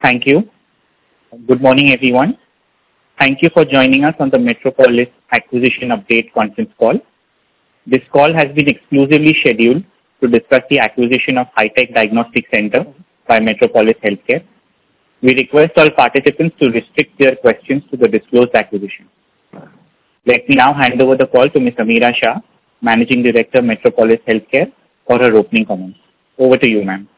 Thank you. Good morning, everyone. Thank you for joining us on the Metropolis Acquisition Update conference call. This call has been exclusively scheduled to discuss the acquisition of Hitech Diagnostic Center by Metropolis Healthcare. We request all participants to restrict their questions to the disclosed acquisition. Let me now hand over the call to Ms. Ameera Shah, Managing Director, Metropolis Healthcare, for her opening comments. Over to you, ma'am.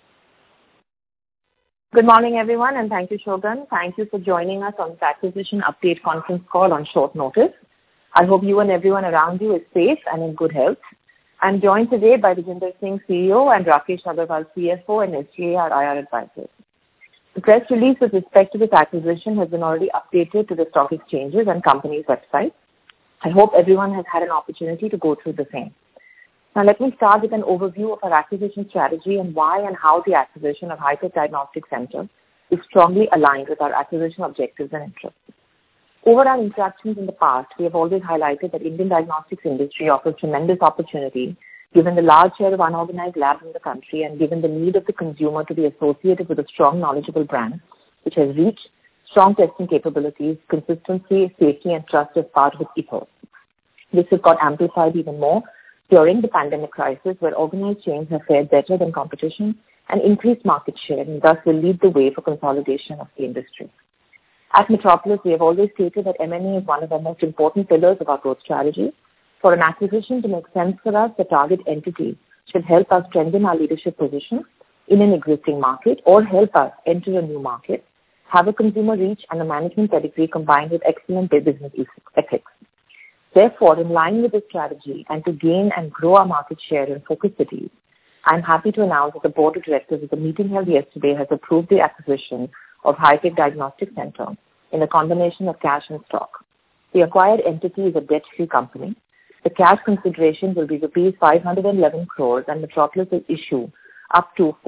Good morning, everyone, and thank you, Shogun. Thank you for joining us on this acquisition update conference call on short notice. I hope you and everyone around you is safe and in good health. I'm joined today by Rajinder Singh, CEO, and Rakesh Agarwal, CFO, and SGA, our IR advisors. The press release with respect to this acquisition has been already updated to the stock exchanges and company's website. I hope everyone has had an opportunity to go through the same. Now, let me start with an overview of our acquisition strategy and why and how the acquisition of Hitech Diagnostic Center is strongly aligned with our acquisition objectives and interests. Over our interactions in the past, we have always highlighted that Indian diagnostics industry offers tremendous opportunity given the large share of unorganized labs in the country and given the need of the consumer to be associated with a strong, knowledgeable brand which has reach, strong testing capabilities, consistency, safety, and trust as part of its ethos. This has got amplified even more during the pandemic crisis, where organized chains have fared better than competition and increased market share, and thus will lead the way for consolidation of the industry. At Metropolis, we have always stated that M&A is one of the most important pillars of our growth strategy. For an acquisition to make sense for us, the target entity should help us strengthen our leadership position in an existing market or help us enter a new market, have a consumer reach and a management pedigree combined with excellent business ethics. Therefore, in line with this strategy and to gain and grow our market share in focus cities, I am happy to announce that the Board of Directors at the meeting held yesterday has approved the acquisition of Hitech Diagnostic Center in a combination of cash and stock. The acquired entity is a debt-free company. The cash consideration will be rupees 511 crores and Metropolis will issue up to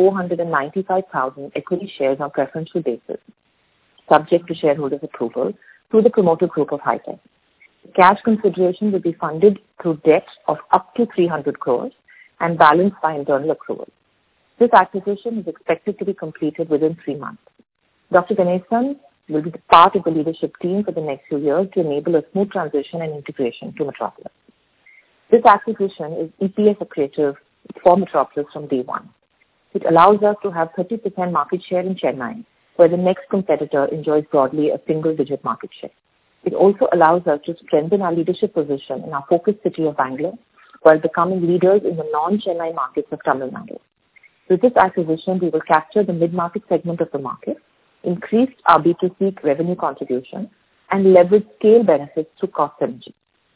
495,000 equity shares on preferential basis, subject to shareholders' approval, to the promoter group of Hitech. The cash consideration will be funded through debt of up to 300 crores and balanced by internal accruals. This acquisition is expected to be completed within 3 months. Dr. Ganesan will be part of the leadership team for the next few years to enable a smooth transition and integration to Metropolis. This acquisition is EPS accretive for Metropolis from day one. It allows us to have 30% market share in Chennai, where the next competitor enjoys broadly a single-digit market share. It also allows us to strengthen our leadership position in our focus city of Bangalore while becoming leaders in the non-Chennai markets of Tamil Nadu. With this acquisition, we will capture the mid-market segment of the market, increase our B2C revenue contribution, and leverage scale benefits through cost synergy.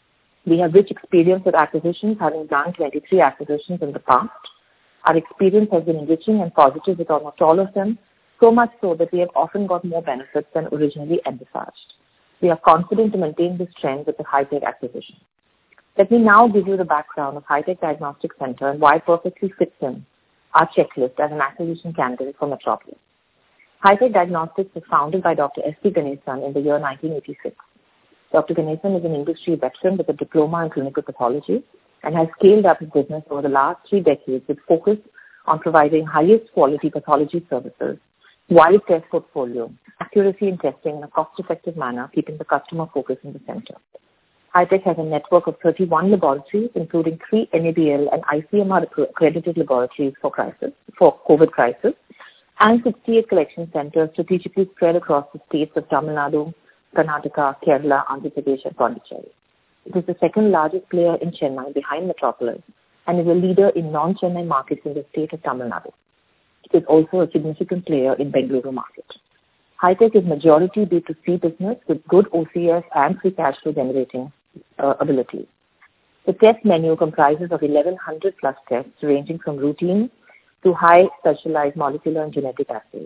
We have rich experience with acquisitions, having done 23 acquisitions in the past. Our experience has been enriching and positive with almost all of them, so much so that we have often got more benefits than originally envisaged. We are confident to maintain this trend with the Hitech acquisition. Let me now give you the background of Hitech Diagnostic Center and why it perfectly fits in our checklist as an acquisition candidate for Metropolis. Hitech Diagnostics was founded by Dr. S.P. Ganesan in the year 1986. Dr. Ganesan is an industry veteran with a diploma in clinical pathology and has scaled up his business over the last 3 decades with focus on providing highest quality pathology services, wide test portfolio, accuracy in testing in a cost-effective manner, keeping the customer focus in the center. Hitech has a network of 31 laboratories, including 3 NABL and ICMR accredited laboratories for COVID crisis, and 68 collection centers strategically spread across the states of Tamil Nadu, Karnataka, Kerala, Andhra Pradesh, and Pondicherry. It is the second largest player in Chennai behind Metropolis and is a leader in non-Chennai markets in the state of Tamil Nadu. It is also a significant player in Bengaluru market. Hitech is majority B2C business with good OCS and free cash flow generating abilities. The test menu comprises of 1,100 plus tests ranging from routine to high specialized molecular and genetic assays.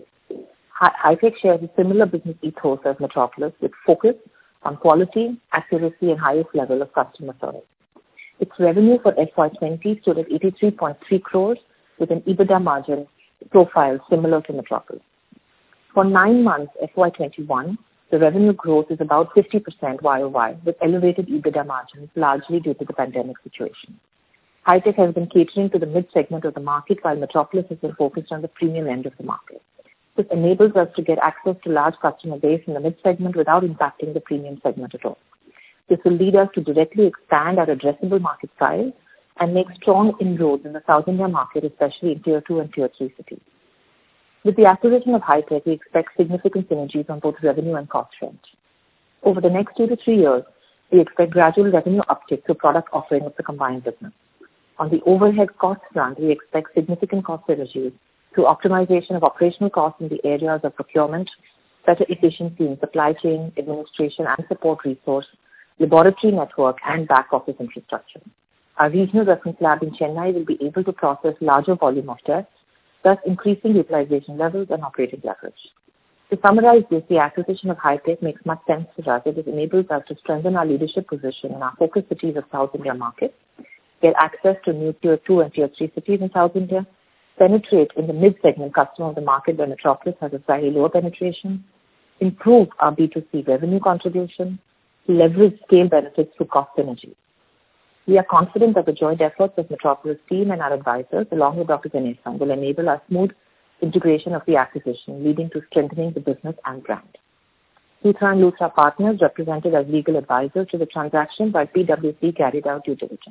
Hitech shares a similar business ethos as Metropolis with focus on quality, accuracy, and highest level of customer service. Its revenue for FY20 stood at 83.3 crores with an EBITDA margin profile similar to Metropolis. For 9 months FY21, the revenue growth is about 50% YOY with elevated EBITDA margins largely due to the pandemic situation. Hitech has been catering to the mid-segment of the market while Metropolis has been focused on the premium end of the market. This enables us to get access to large customer base in the mid-segment without impacting the premium segment at all. This will lead us to directly expand our addressable market size and make strong inroads in the South India market, especially in Tier 2 and Tier 3 cities. With the acquisition of Hitech, we expect significant synergies on both revenue and cost front. Over the next 2 to 3 years, we expect gradual revenue uptick through product offering of the combined business. On the overhead cost front, we expect significant cost synergies through optimization of operational costs in the areas of procurement, better efficiency in supply chain, administration and support resource, laboratory network, and back office infrastructure. Our regional reference lab in Chennai will be able to process larger volume of tests, thus increasing utilization levels and operating leverage. To summarize this, the acquisition of Hitech makes much sense for us. It enables us to strengthen our leadership position in our focus cities of South India market, get access to new Tier 2 and Tier 3 cities in South India, penetrate in the mid-segment customer of the market where Metropolis has a slightly lower penetration, improve our B2C revenue contribution, leverage scale benefits through cost synergy. We are confident that the joint efforts of Metropolis team and our advisors, along with Dr. Ganesan, will enable a smooth integration of the acquisition, leading to strengthening the business and brand. Luthra & Luthra Partners represented as legal advisors to the transaction, while PwC carried out due diligence.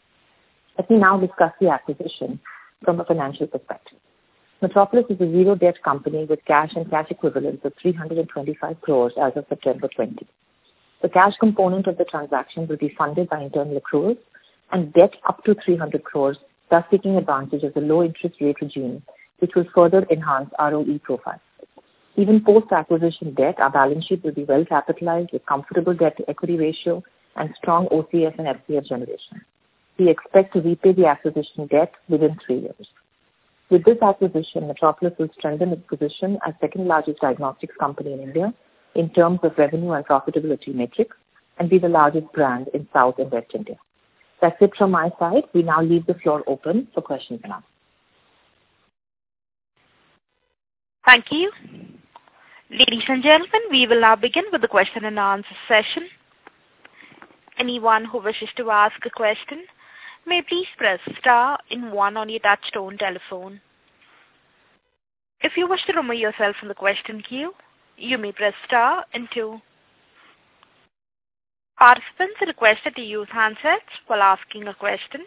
Let me now discuss the acquisition from a financial perspective. Metropolis is a zero-debt company with cash and cash equivalents of 325 crores as of September 20. The cash component of the transaction will be funded by internal accruals and debt up to 300 crores, thus taking advantage of the low interest rate regime, which will further enhance ROE profile. Even post-acquisition debt, our balance sheet will be well capitalized with comfortable debt-to-equity ratio and strong OCF and FCF generation. We expect to repay the acquisition debt within 3 years. With this acquisition, Metropolis will strengthen its position as second largest diagnostics company in India in terms of revenue and profitability metrics and be the largest brand in South and West India. That's it from my side. We now leave the floor open for questions and answers. Thank you. Ladies and gentlemen, we will now begin with the question and answer session. Anyone who wishes to ask a question may please press star and 1 on your touchtone telephone. If you wish to remove yourself from the question queue, you may press star and 2. Participants are requested to use handsets while asking a question.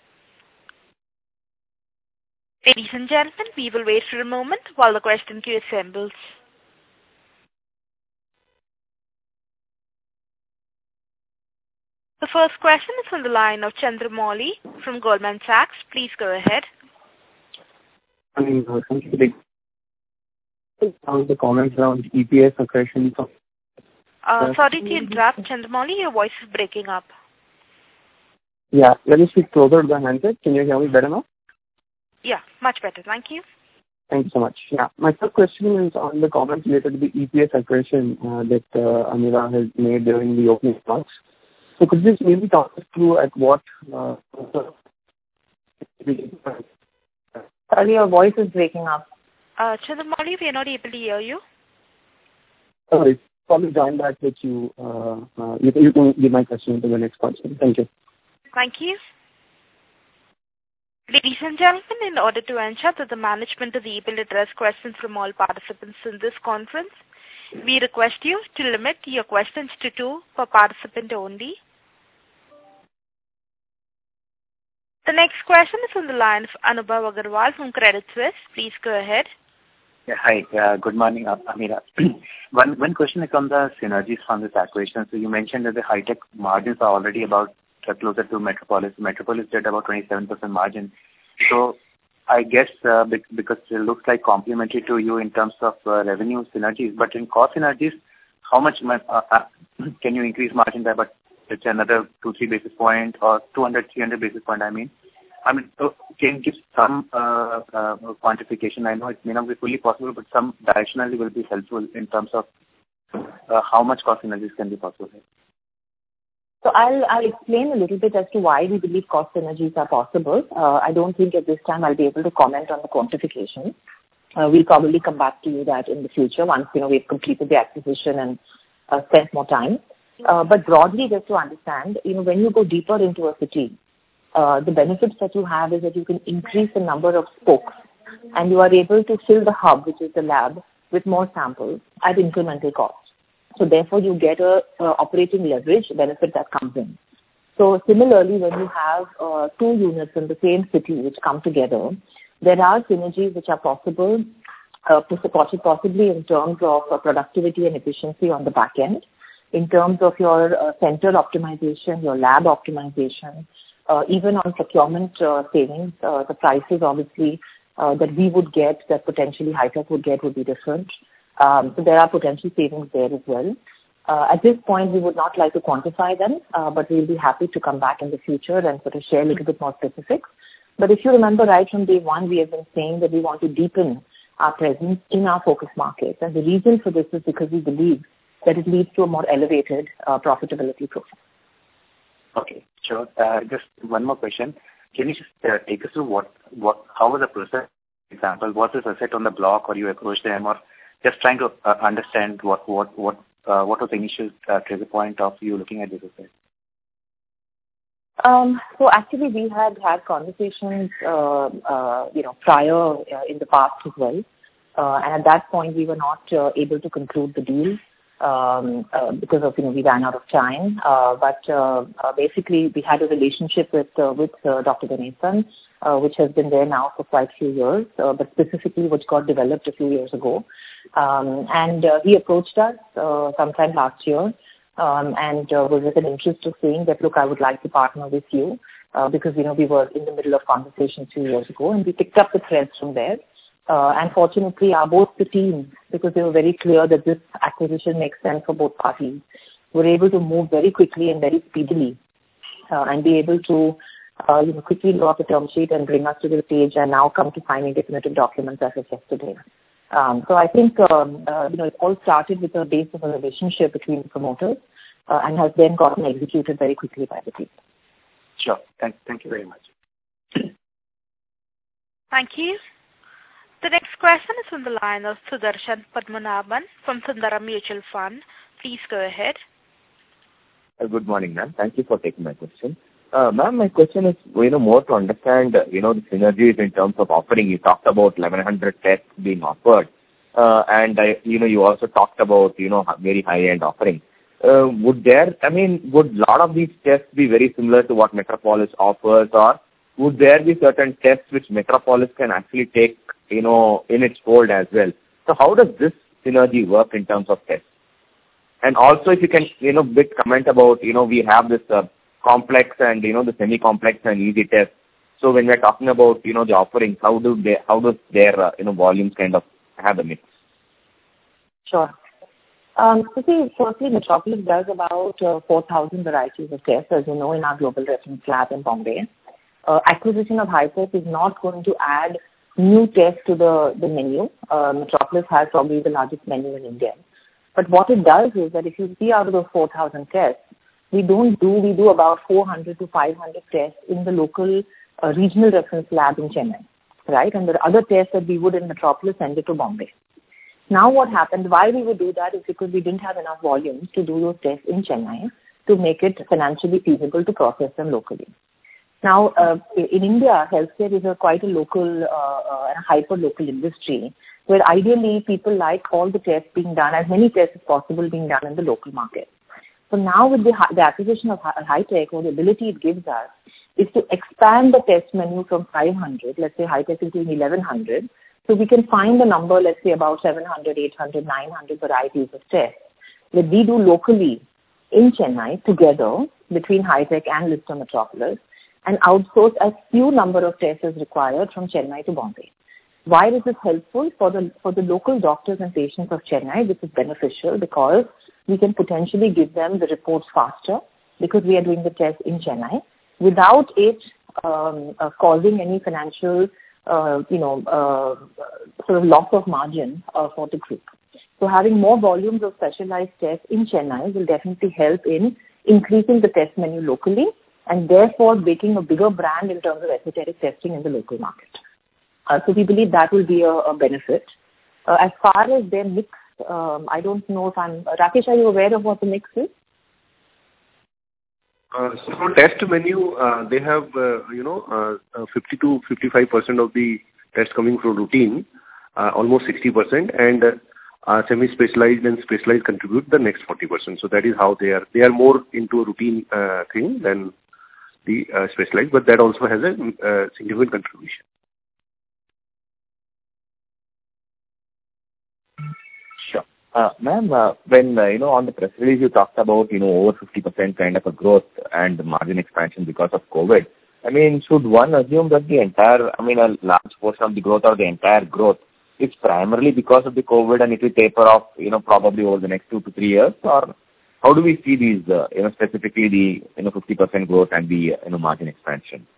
Ladies and gentlemen, we will wait for a moment while the question queue assembles. The first question is from the line of Chandramouli from Goldman Sachs. Please go ahead. Thank you for the comments around EPS accretion. Sorry to interrupt, Chandramouli, your voice is breaking up. Yeah, let me speak closer to the handset. Can you hear me better now? Yeah, much better. Thank you. Thank you so much. Yeah, my first question is on the comments related to the EPS accretion that Ameera has made during the opening remarks. So could you maybe talk us through at what... Sorry, your voice is breaking up. Chandramouli, we are not able to hear you. Sorry, probably join back with you. You can give my question to the next person. Thank you. Thank you. Ladies and gentlemen, in order to ensure that the management is able to address questions from all participants in this conference, we request you to limit your questions to 2 per participant only. The next question is on the line of Anubhav Agarwal from Credit Suisse. Please go ahead. Yeah, hi. Good morning, Ameera. One question is on the synergies from this acquisition. So you mentioned that the Hitech margins are already about closer to Metropolis. Metropolis did about 27% margin. So I guess because it looks like complementary to you in terms of revenue synergies, but in cost synergies, how much can you increase margin by about it's another 2-3 basis point or 200-300 basis point, I mean, so can you give some quantification? I know it may not be fully possible, but some directionally will be helpful in terms of how much cost synergies can be possible here. So I'll explain a little bit as to why we believe cost synergies are possible. I don't think at this time I'll be able to comment on the quantification. We'll probably come back to you that in the future once we've completed the acquisition and spent more time. But broadly, just to understand, when you go deeper into a city, the benefits that you have is that you can increase the number of spokes and you are able to fill the hub, which is the lab, with more samples at incremental cost. So therefore, you get a operating leverage benefit that comes in. So similarly, when you have two units in the same city which come together, there are synergies which are possible, possibly in terms of productivity and efficiency on the back end, in terms of your center optimization, your lab optimization, even on procurement savings. The prices obviously that we would get, that potentially Hitech would get, would be different. So there are potential savings there as well. At this point, we would not like to quantify them, but we'll be happy to come back in the future and sort of share a little bit more specifics. But if you remember right from day one, we have been saying that we want to deepen our presence in our focus markets. And the reason for this is because we believe that it leads to a more elevated profitability profile. Okay, sure. Just one more question. Can you just take us through how was the process? For example, was this asset on the block, or you approached them, or just trying to understand what was the initial trigger point of you looking at this asset? So actually, we had conversations, prior in the past as well, and at that point, we were not able to conclude the deal because of we ran out of time. But basically, we had a relationship with Dr. Ganesan, which has been there now for quite a few years, but specifically which got developed a few years ago, and he approached us sometime last year. And was with an interest of saying that, look, I would like to partner with you because, we were in the middle of conversations 2 years ago, and we picked up the threads from there. And fortunately, both the teams, because they were very clear that this acquisition makes sense for both parties, were able to move very quickly and very speedily and be able to, quickly draw up a term sheet and bring us to the stage and now come to signing definitive documents as of yesterday. So I think, it all started with the base of a relationship between the promoters and has then gotten executed very quickly by the team. Sure. Thank you very much. Thank you. The next question is from the line of Sudarshan Padmanabhan from Sundaram Mutual Fund. Please go ahead. Good morning, ma'am. Thank you for taking my question. Ma'am, my question is, more to understand, the synergies in terms of offering. You talked about 1,100 tests being offered, and you also talked about, very high-end offerings. Would a lot of these tests be very similar to what Metropolis offers, or would there be certain tests which Metropolis can actually take, in its fold as well? So how does this synergy work in terms of tests? And also, if you can, comment about, we have this complex and, the semi-complex and easy tests. So when we're talking about, the offerings, how does their, volumes kind of have a mix? Sure. So see, firstly, Metropolis does about 4,000 varieties of tests, as you know, in our global reference lab in Bombay. Acquisition of Hitech is not going to add new tests to the menu. Metropolis has probably the largest menu in India. But what it does is that if you see out of those 4,000 tests, we do about 400 to 500 tests in the local regional reference lab in Chennai, right? And the other tests that we would in Metropolis send it to Bombay. Now what happened, why we would do that is because we didn't have enough volumes to do those tests in Chennai to make it financially feasible to process them locally. Now, in India, healthcare is quite a local and hyper-local industry, where ideally people like all the tests being done, as many tests as possible being done in the local market. So now with the acquisition of Hitech, or the ability it gives us, is to expand the test menu from 500, let's say Hitech is doing 1,100, so we can find the number, let's say about 700, 800, 900 varieties of tests that we do locally in Chennai together between Hitech and Lister Metropolis, and outsource as few number of tests as required from Chennai to Bombay. Why is this helpful? For the local doctors and patients of Chennai, this is beneficial because we can potentially give them the reports faster because we are doing the test in Chennai without it causing any financial, sort of loss of margin for the group. So having more volumes of specialized tests in Chennai will definitely help in increasing the test menu locally and therefore making a bigger brand in terms of esoteric testing in the local market. So we believe that will be a benefit. As far as their mix, I don't know if Rakesh, are you aware of what the mix is? So for test menu, they have, 50 to 55% of the tests coming from routine, almost 60%. And semi-specialized and specialized contribute the next 40%. So that is how they are. They are more into a routine thing than the specialized, but that also has a significant contribution. Sure. Ma'am, when, on the press release you talked about, over 50% kind of a growth and margin expansion because of COVID. I mean, should one assume that the entire, a large portion of the growth or the entire growth is primarily because of the COVID and it will taper off, probably over the next 2 to 3 years? Or how do we see these, specifically the, 50% growth and the, margin expansion?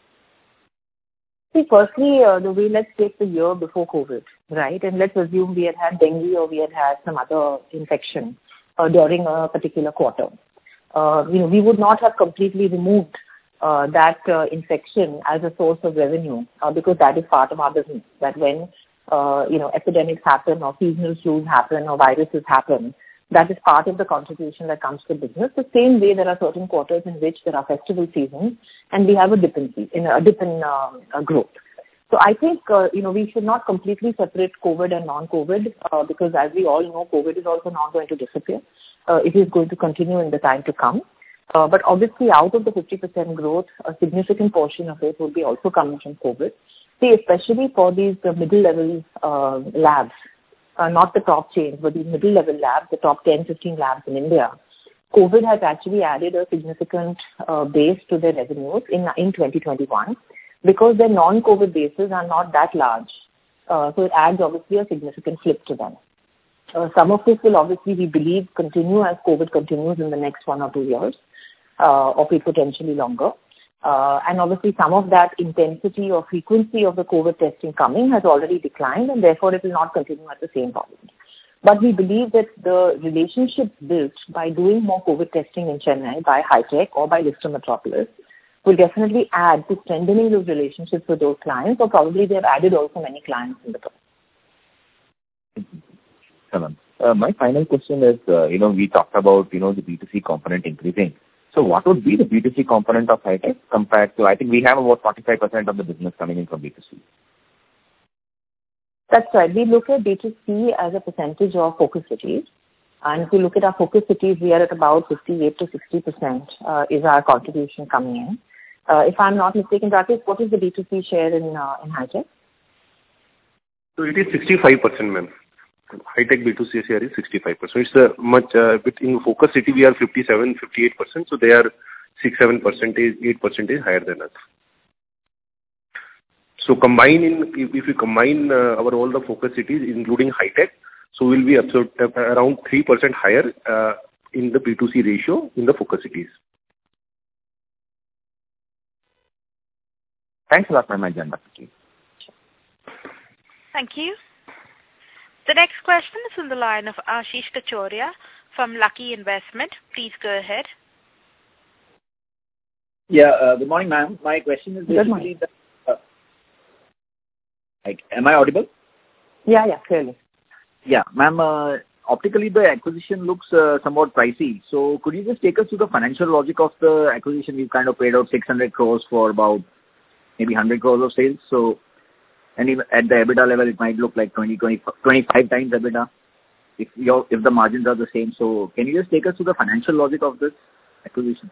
See, firstly, the way, let's take the year before COVID, right? And let's assume we had dengue or we had some other infection during a particular quarter. We would not have completely removed that infection as a source of revenue because that is part of our business. That when epidemics happen or seasonal flus happen or viruses happen, that is part of the contribution that comes to business. The same way there are certain quarters in which there are festival seasons and we have a dip in growth. So I think, we should not completely separate COVID and non-COVID because as we all know, COVID is also not going to disappear. It is going to continue in the time to come. But obviously out of the 50% growth, a significant portion of it will be also coming from COVID. See, especially for these middle-level labs, not the top chains, but these middle-level labs, the top 10, 15 labs in India, COVID has actually added a significant base to their revenues in 2021 because their non-COVID bases are not that large. So it adds obviously a significant flip to them. Some of this will obviously, we believe, continue as COVID continues in the next 1 or 2 years, or potentially longer. And obviously some of that intensity or frequency of the COVID testing coming has already declined and therefore it will not continue at the same volume. But we believe that the relationships built by doing more COVID testing in Chennai by Hitech or by Lister Metropolis will definitely add to strengthening those relationships with those clients, or probably they've added also many clients in the process. My final question is, we talked about, the B2C component increasing. So what would be the B2C component of Hitech compared to, I think we have about 45% of the business coming in from B2C. That's right. We look at B2C as a percentage of focus cities. And if you look at our focus cities, we are at about 58 to 60% is our contribution coming in. If I'm not mistaken, Rakesh, what is the B2C share in Hitech? So it is 65%, ma'am. Hitech B2C share is 65%. It's much, in focus city we are 57, 58%. So they are 6-7%, 8% higher than us. So if we combine all the focus cities, including Hitech, so we'll be around 3% higher in the B2C ratio in the focus cities. Thanks a lot, ma'am. Thank you. The next question is on the line of Ashish Kachoria from Lucky Investment. Please go ahead. Yeah, good morning, ma'am. My question is basically, am I audible? Yeah, clearly. Yeah, ma'am, optically the acquisition looks somewhat pricey. So could you just take us through the financial logic of the acquisition? We've kind of paid out 600 crores for about maybe 100 crores of sales. So, and even at the EBITDA level, it might look like 25 times EBITDA if the margins are the same. So can you just take us through the financial logic of this acquisition?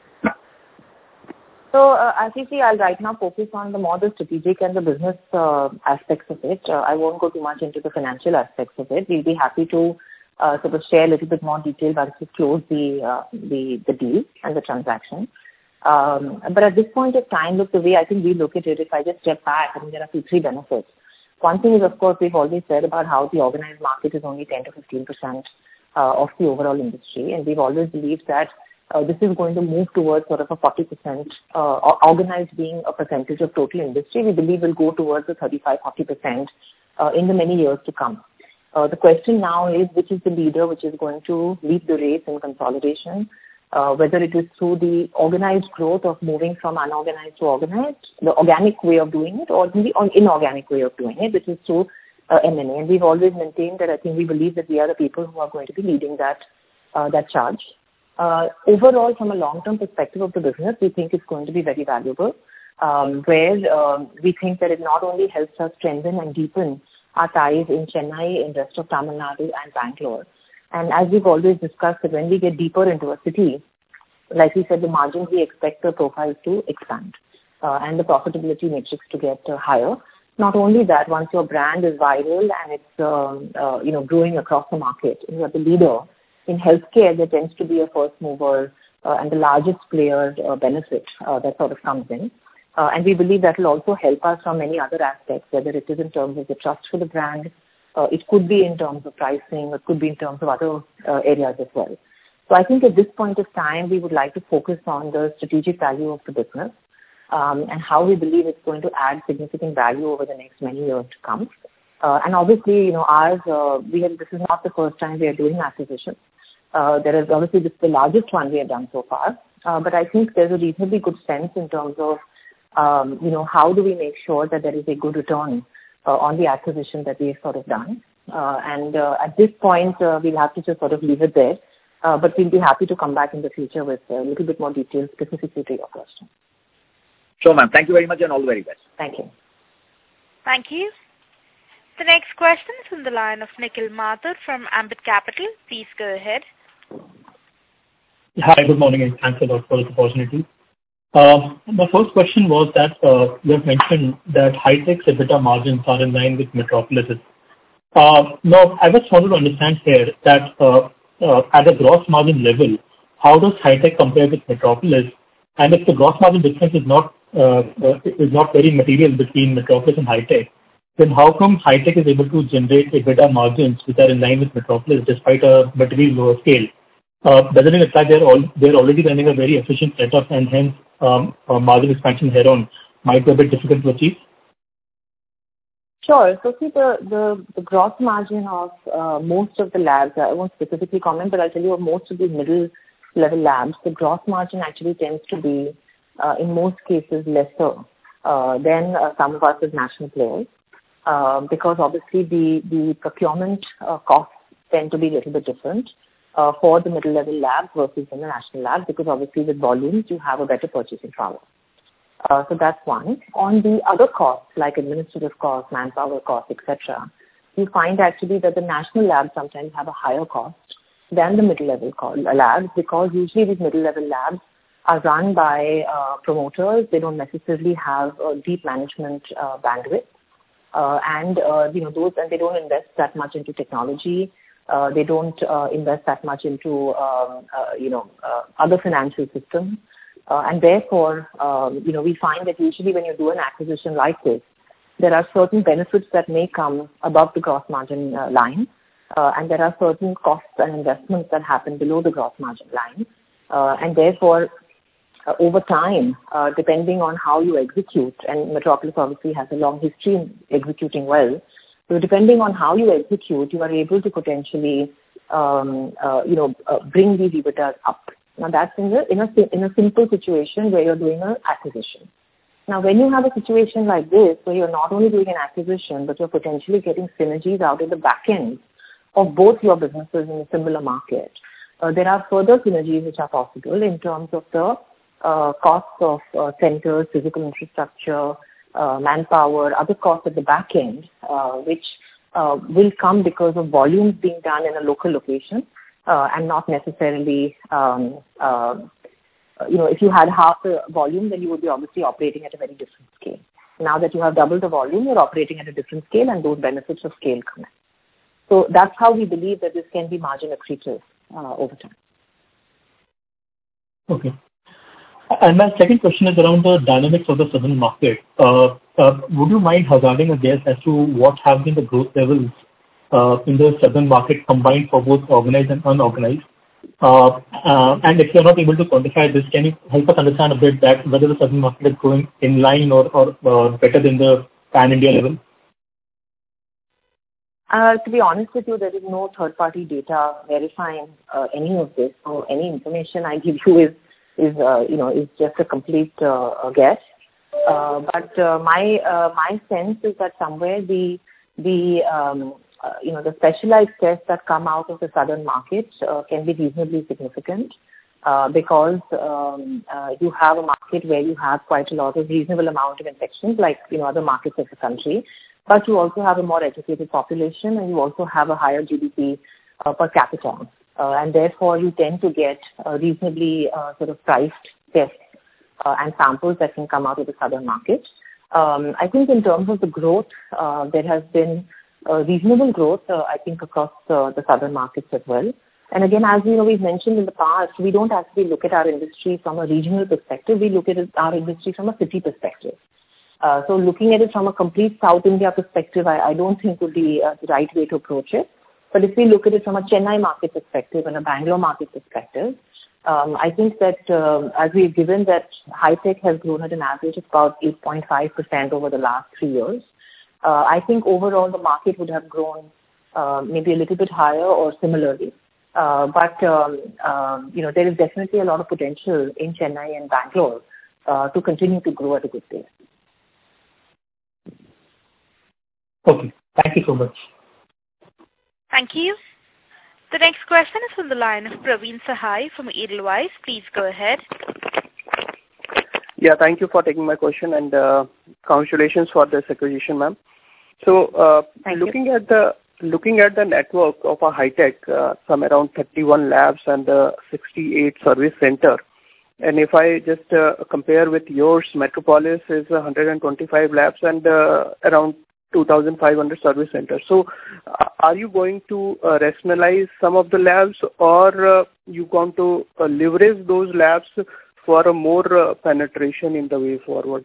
So, as you see, I'll right now focus on the strategic and the business aspects of it. I won't go too much into the financial aspects of it. We'll be happy to sort of share a little bit more detail once we close the deal and the transaction. But at this point of time, look, the way I think we look at it, if I just step back, I mean, there are 2-3 benefits. One thing is, of course, we've always said about how the organized market is only 10 to 15% of the overall industry, and we've always believed that this is going to move towards sort of a 40%, organized being a percentage of total industry. We believe will go towards the 35-40% in the many years to come. The question now is, which is the leader which is going to lead the race in consolidation, whether it is through the organized growth of moving from unorganized to organized, the organic way of doing it, or the inorganic way of doing it, which is through M&A. And we've always maintained that I think we believe that we are the people who are going to be leading that charge. Overall, from a long-term perspective of the business, we think it's going to be very valuable, where we think that it not only helps us strengthen and deepen our ties in Chennai, in rest of Tamil Nadu and Bangalore. And as we've always discussed, that when we get deeper into a city, like we said, the margins we expect the profiles to expand and the profitability metrics to get higher. Not only that, once your brand is viral and it's growing across the market, you are the leader. In healthcare, there tends to be a first mover and the largest player benefit that sort of comes in. And we believe that will also help us from many other aspects, whether it is in terms of the trust for the brand, it could be in terms of pricing, it could be in terms of other areas as well. So I think at this point of time, we would like to focus on the strategic value of the business and how we believe it's going to add significant value over the next many years to come. And obviously, this is not the first time we are doing acquisitions. There is obviously this is the largest one we have done so far. But I think there's a reasonably good sense in terms of, how do we make sure that there is a good return on the acquisition that we've sort of done. And at this point, we'll have to just sort of leave it there. But we'll be happy to come back in the future with a little bit more details specifically to your question. Sure, ma'am. Thank you very much and all the very best. Thank you. Thank you. The next question is from the line of Nikhil Mathur from Ambit Capital. Please go ahead. Hi, good morning, and thanks a lot for this opportunity. My first question was that you have mentioned that Hitech's EBITDA margins are in line with Metropolis's. Now, I just wanted to understand here that at a gross margin level, how does Hitech compare with Metropolis? And if the gross margin difference is not very material between Metropolis and Hitech, then how come Hitech is able to generate EBITDA margins which are in line with Metropolis despite a materially lower scale? Doesn't it imply they're already running a very efficient setup and hence margin expansion hereon might be a bit difficult to achieve? Sure. So see, the gross margin of most of the labs, I won't specifically comment, but I'll tell you of most of the middle-level labs, the gross margin actually tends to be, in most cases, lesser than some of us as national players. Because obviously the procurement costs tend to be a little bit different for the middle-level labs versus in the national labs, because obviously with volumes you have a better purchasing power. So that's one. On the other costs, like administrative costs, manpower costs, etc., you find actually that the national labs sometimes have a higher cost than the middle-level labs, because usually these middle-level labs are run by promoters. They don't necessarily have a deep management bandwidth. And they don't invest that much into technology. They don't invest that much into other financial systems, and therefore we find that usually when you do an acquisition like this, there are certain benefits that may come above the gross margin line, and there are certain costs and investments that happen below the gross margin line, and therefore over time, depending on how you execute, and Metropolis obviously has a long history in executing well, so depending on how you execute, you are able to potentially, bring these EBITDAs up. Now that's in a simple situation where you're doing an acquisition. Now when you have a situation like this, where you're not only doing an acquisition, but you're potentially getting synergies out of the back end of both your businesses in a similar market, there are further synergies which are possible in terms of the costs of centers, physical infrastructure, manpower, other costs at the back end, which will come because of volumes being done in a local location and not necessarily, if you had half the volume, then you would be obviously operating at a very different scale. Now that you have doubled the volume, you're operating at a different scale, and those benefits of scale come in. So that's how we believe that this can be margin accretive over time. Okay. And my second question is around the dynamics of the southern market. Would you mind hazarding a guess as to what have been the growth levels in the southern market combined for both organized and unorganized? And if you're not able to quantify this, can you help us understand a bit that whether the southern market is growing in line or better than the pan-India level? To be honest with you, there is no third-party data verifying any of this. So any information I give you is just a complete guess. But my sense is that somewhere the specialized tests that come out of the southern market can be reasonably significant because you have a market where you have quite a lot of reasonable amount of infections, like other markets of the country. but you also have a more educated population and you also have a higher GDP per capita. And therefore, you tend to get reasonably sort of priced tests and samples that can come out of the southern market. I think in terms of the growth, there has been reasonable growth, I think, across the southern markets as well. And again, as you know, we've mentioned in the past, we don't actually look at our industry from a regional perspective. We look at our industry from a city perspective. So looking at it from a complete South India perspective, I don't think would be the right way to approach it. But if we look at it from a Chennai market perspective and a Bangalore market perspective, I think that as we've given that high-tech has grown at an average of about 8.5% over the last 3 years, I think overall the market would have grown maybe a little bit higher or similarly. But there is definitely a lot of potential in Chennai and Bangalore to continue to grow at a good pace. Okay. Thank you so much. Thank you. The next question is from the line of Praveen Sahai from Edelweiss. Please go ahead. Yeah, thank you for taking my question and congratulations for this acquisition, ma'am. So looking at the network of a high-tech, some around 31 labs and 68 service center, and if I just compare with yours, Metropolis is 125 labs and around 2,500 service centers. So are you going to rationalize some of the labs or you going to leverage those labs for a more penetration in the way forward?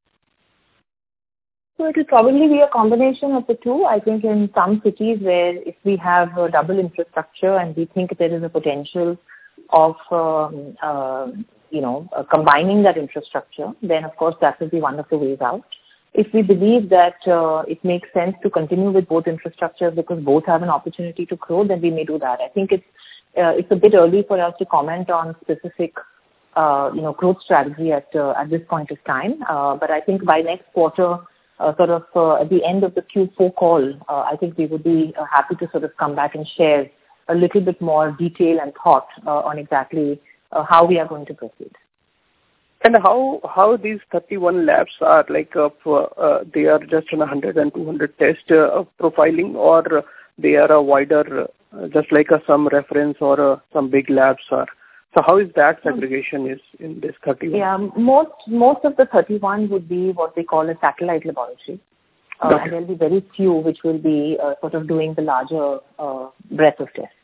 So it will probably be a combination of the two. I think in some cities where if we have a double infrastructure and we think there is a potential of combining that infrastructure, then of course that will be one of the ways out. If we believe that it makes sense to continue with both infrastructures because both have an opportunity to grow, then we may do that. I think it's a bit early for us to comment on specific growth strategy at this point of time. But I think by next quarter, at the end of the Q4 call, I think we would be happy to sort of come back and share a little bit more detail and thought on exactly how we are going to proceed. And how these 31 labs are like they are just on 100 and 200 test profiling, or they are a wider, just like some reference or some big labs are. So how is that segregation is in this 31? Yeah, most of the 31 would be what they call a satellite laboratory. Okay. And there will be very few which will be sort of doing the larger breadth of tests.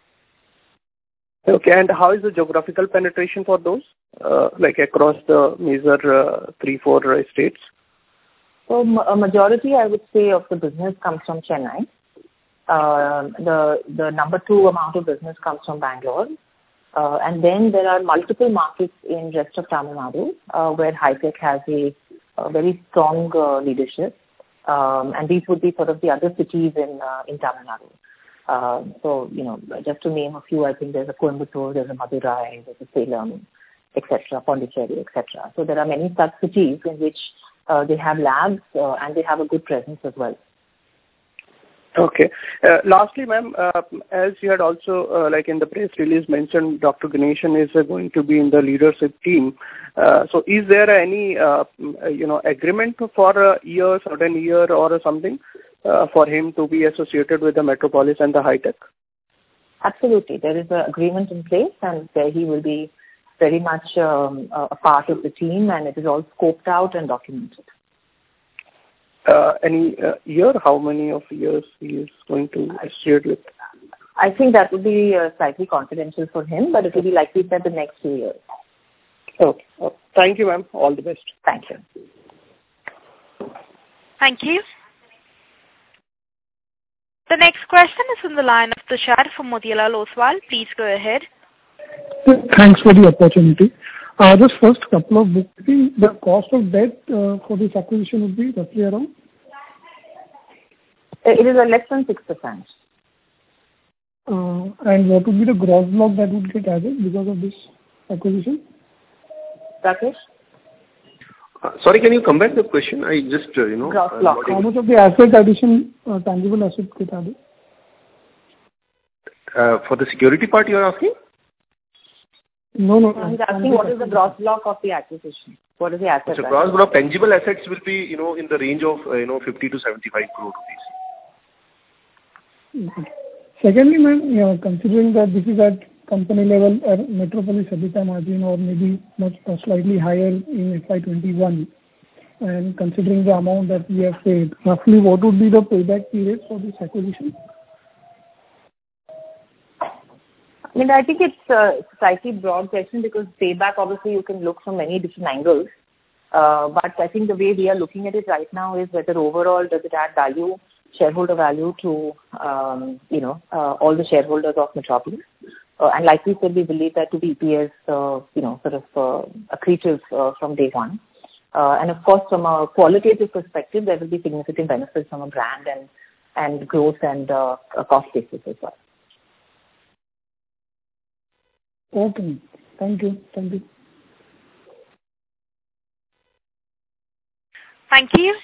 Okay, and how is the geographical penetration for those, like across the major 3-4 states? So a majority, I would say, of the business comes from Chennai. The number 2 amount of business comes from Bangalore. And then there are multiple markets in rest of Tamil Nadu where high-tech has a very strong leadership. And these would be sort of the other cities in Tamil Nadu. So, just to name a few, I think there's a Coimbatore, there's a Madurai, there's a Salem, etc., Pondicherry, etc. So there are many such cities in which they have labs and they have a good presence as well. Okay. Lastly, ma'am, as you had also, like in the press release mentioned, Dr. Ganeshan is going to be in the leadership team. So is there any, agreement for a year, certain year or something for him to be associated with the Metropolis and the high-tech? Absolutely. There is an agreement in place and he will be very much a part of the team, and it is all scoped out and documented. Any year? How many of years he is going to associate with? I think that would be slightly confidential for him, but it will be, like we said, the next 2 years. Okay. Thank you, ma'am. All the best. Thank you. Thank you. The next question is from the line of Tushar from Motilal Oswal. Please go ahead. Thanks for the opportunity. Just first couple of bookkeeping. The cost of debt for this acquisition would be roughly around? It is less than 6%. And what would be the gross block that would get added because of this acquisition? Rakesh? Sorry, can you come back to the question? I just, Gross block. How much of the asset addition, tangible assets get added? For the security part you are asking? No. He's asking what is the gross block of the acquisition? What is the asset? So gross block tangible assets will be, in the range of, 50 to 75 crore rupees. Okay. Secondly, ma'am, considering that this is at company level or Metropolis EBITDA margin or maybe much slightly higher in FY21, and considering the amount that we have paid, roughly what would be the payback period for this acquisition? I think it's a slightly broad question because payback, obviously, you can look from many different angles. But I think the way we are looking at it right now is whether overall does it add value, shareholder value to, all the shareholders of Metropolis. And like we said, we believe that to be EPS, accretive from day one. And of course, from a qualitative perspective, there will be significant benefits from a brand and growth and cost basis as well. Okay. Thank you. Thank you.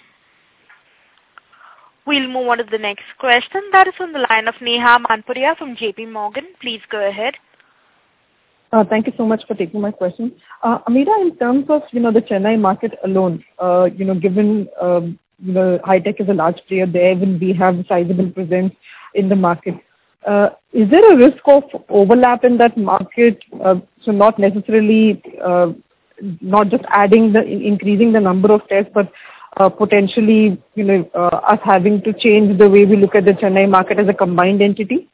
We'll move on to the next question. That is on the line of Neha Manpuria from JP Morgan. Please go ahead. Thank you so much for taking my question. Ameera, in terms of, the Chennai market alone, given, Hitech is a large player there, when we have sizable presence in the market, is there a risk of overlap in that market? So not necessarily, not just increasing the number of tests, but potentially, us having to change the way we look at the Chennai market as a combined entity?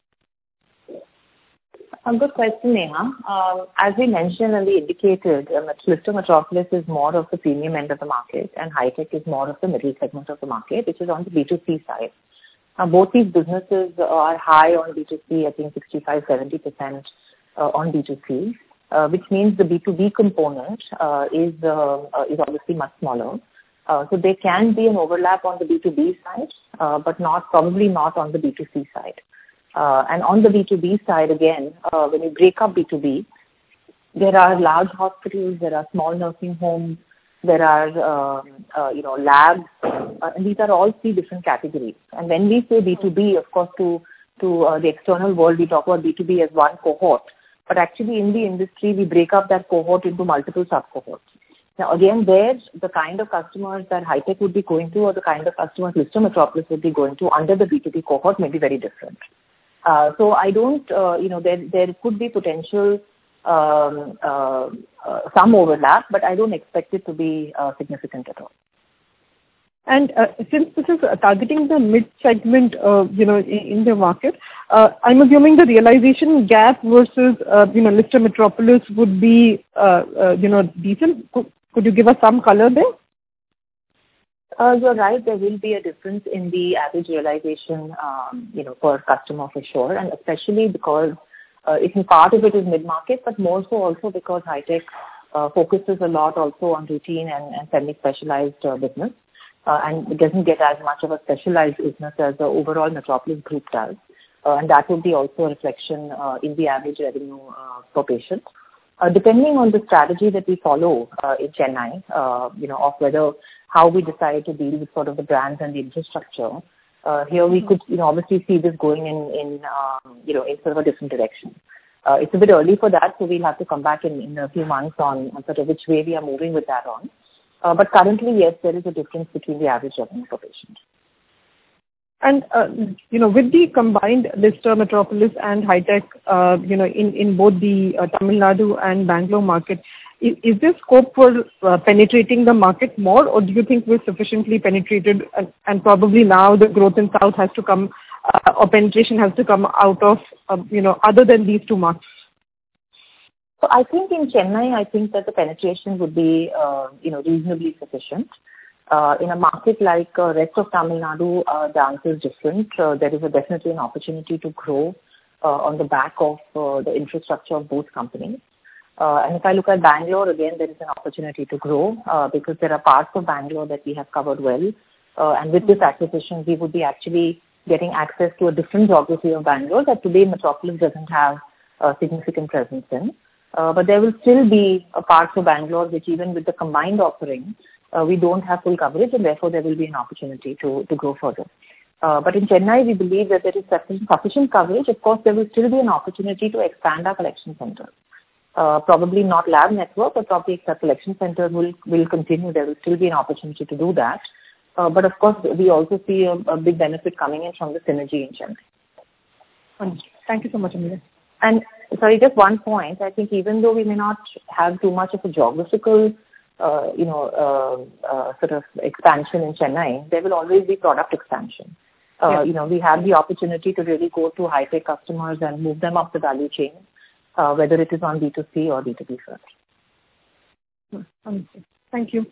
A good question, Neha. As we mentioned and we indicated, Lister Metropolis is more of the premium end of the market and Hitech is more of the middle segment of the market, which is on the B2C side. Both these businesses are high on B2C, I think 65-70% on B2C, which means the B2B component is obviously much smaller. So there can be an overlap on the B2B side, but probably not on the B2C side. And on the B2B side, again, when you break up B2B, there are large hospitals, there are small nursing homes, there are, labs, and these are all three different categories. And when we say B2B, of course, to the external world, we talk about B2B as one cohort. But actually, in the industry, we break up that cohort into multiple sub-cohorts. Now, again, the kind of customers that Hitech would be going to or the kind of customers Lister Metropolis would be going to under the B2B cohort may be very different. So I don't, there could be potential some overlap, but I don't expect it to be significant at all. And since this is targeting the mid-segment, in the market, I'm assuming the realization gap versus, Lister Metropolis would be, decent. Could you give us some color there? You're right. There will be a difference in the average realization, per customer for sure, and especially because part of it is mid-market, but more so also because Hitech focuses a lot also on routine and semi-specialized business, and it doesn't get as much of a specialized business as the overall Metropolis group does, and that would be also a reflection in the average revenue per patient. Depending on the strategy that we follow in Chennai, of whether how we decide to deal with sort of the brands and the infrastructure, here we could, obviously see this going in sort of a different direction. It's a bit early for that, so we'll have to come back in a few months on sort of which way we are moving with that on. But currently, yes, there is a difference between the average revenue per patient. And, with the combined Lister Metropolis and Hitech, in both the Tamil Nadu and Bangalore market, is there scope for penetrating the market more, or do you think we're sufficiently penetrated and probably now the growth in South has to come, or penetration has to come out of, other than these two markets? So I think in Chennai, I think that the penetration would be, reasonably sufficient. In a market like rest of Tamil Nadu, the answer is different. There is definitely an opportunity to grow on the back of the infrastructure of both companies. And if I look at Bangalore, again, there is an opportunity to grow because there are parts of Bangalore that we have covered well. And with this acquisition, we would be actually getting access to a different geography of Bangalore that today Metropolis doesn't have a significant presence in. But there will still be a part of Bangalore which even with the combined offering, we don't have full coverage, and therefore there will be an opportunity to grow further. But in Chennai, we believe that there is sufficient coverage. Of course, there will still be an opportunity to expand our collection centers. Probably not lab network, but probably the collection centers will continue. There will still be an opportunity to do that. But of course, we also see a big benefit coming in from the synergy in Chennai. Understood. Thank you so much, Ameera. And sorry, just one point. I think even though we may not have too much of a geographical, sort of expansion in Chennai, there will always be product expansion. We have the opportunity to really go to high-tech customers and move them up the value chain, whether it is on B2C or B2B first. Understood. Thank you.